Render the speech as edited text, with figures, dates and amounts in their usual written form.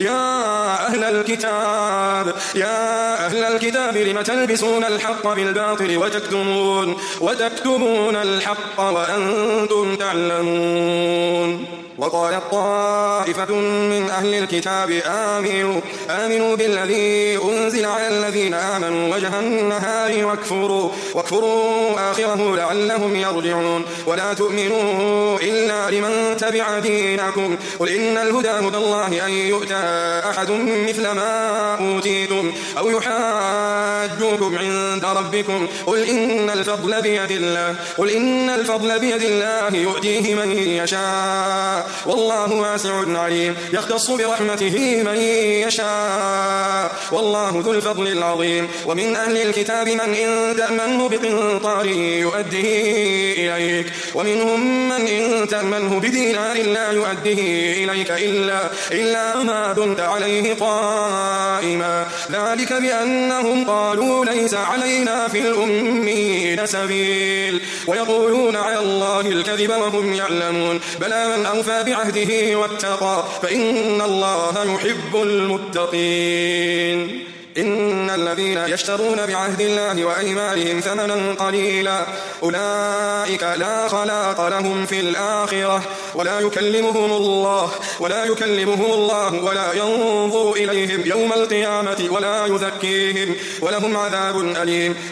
يا أهل الكتاب لم تلبسون الحق بالباطل وتكتمون الحق وأنتم تعلمون. وقالت طائفة من أهل الكتاب آمنوا بالذي أنزل على الذين آمنوا وجه النهار واكفروا آخره لعلهم يرجعون. ولا تؤمنوا إلا لمن تبع دينكم. قل إن الهدى هدى الله أن يؤتى أحد مثل ما أوتيتم أو يحاجوكم عند ربكم. قل إن الفضل بيد الله يؤتيه من يشاء والله واسع عليم. يختص برحمته من يشاء والله ذو الفضل العظيم. ومن أهل الكتاب من إن تأمنه بقنطار يؤديه إليك ومنهم من إن تأمنه بدينار لا يؤديه إليك إلا ما دمت عليه قائما. ذلك بأنهم قالوا ليس علينا في الأميين سبيل ويقولون على الله الكذب وهم يعلمون. بلى من أوفى بعهده واتقى فإن الله يحب المتقين. إن الذين يشترون بعهد الله وأيمانهم ثمنا قليلا أولئك لا خلاق لهم في الآخرة ولا يكلمهم الله ولا ينظر إليهم يوم القيامة ولا يزكيهم ولهم عذاب أليم.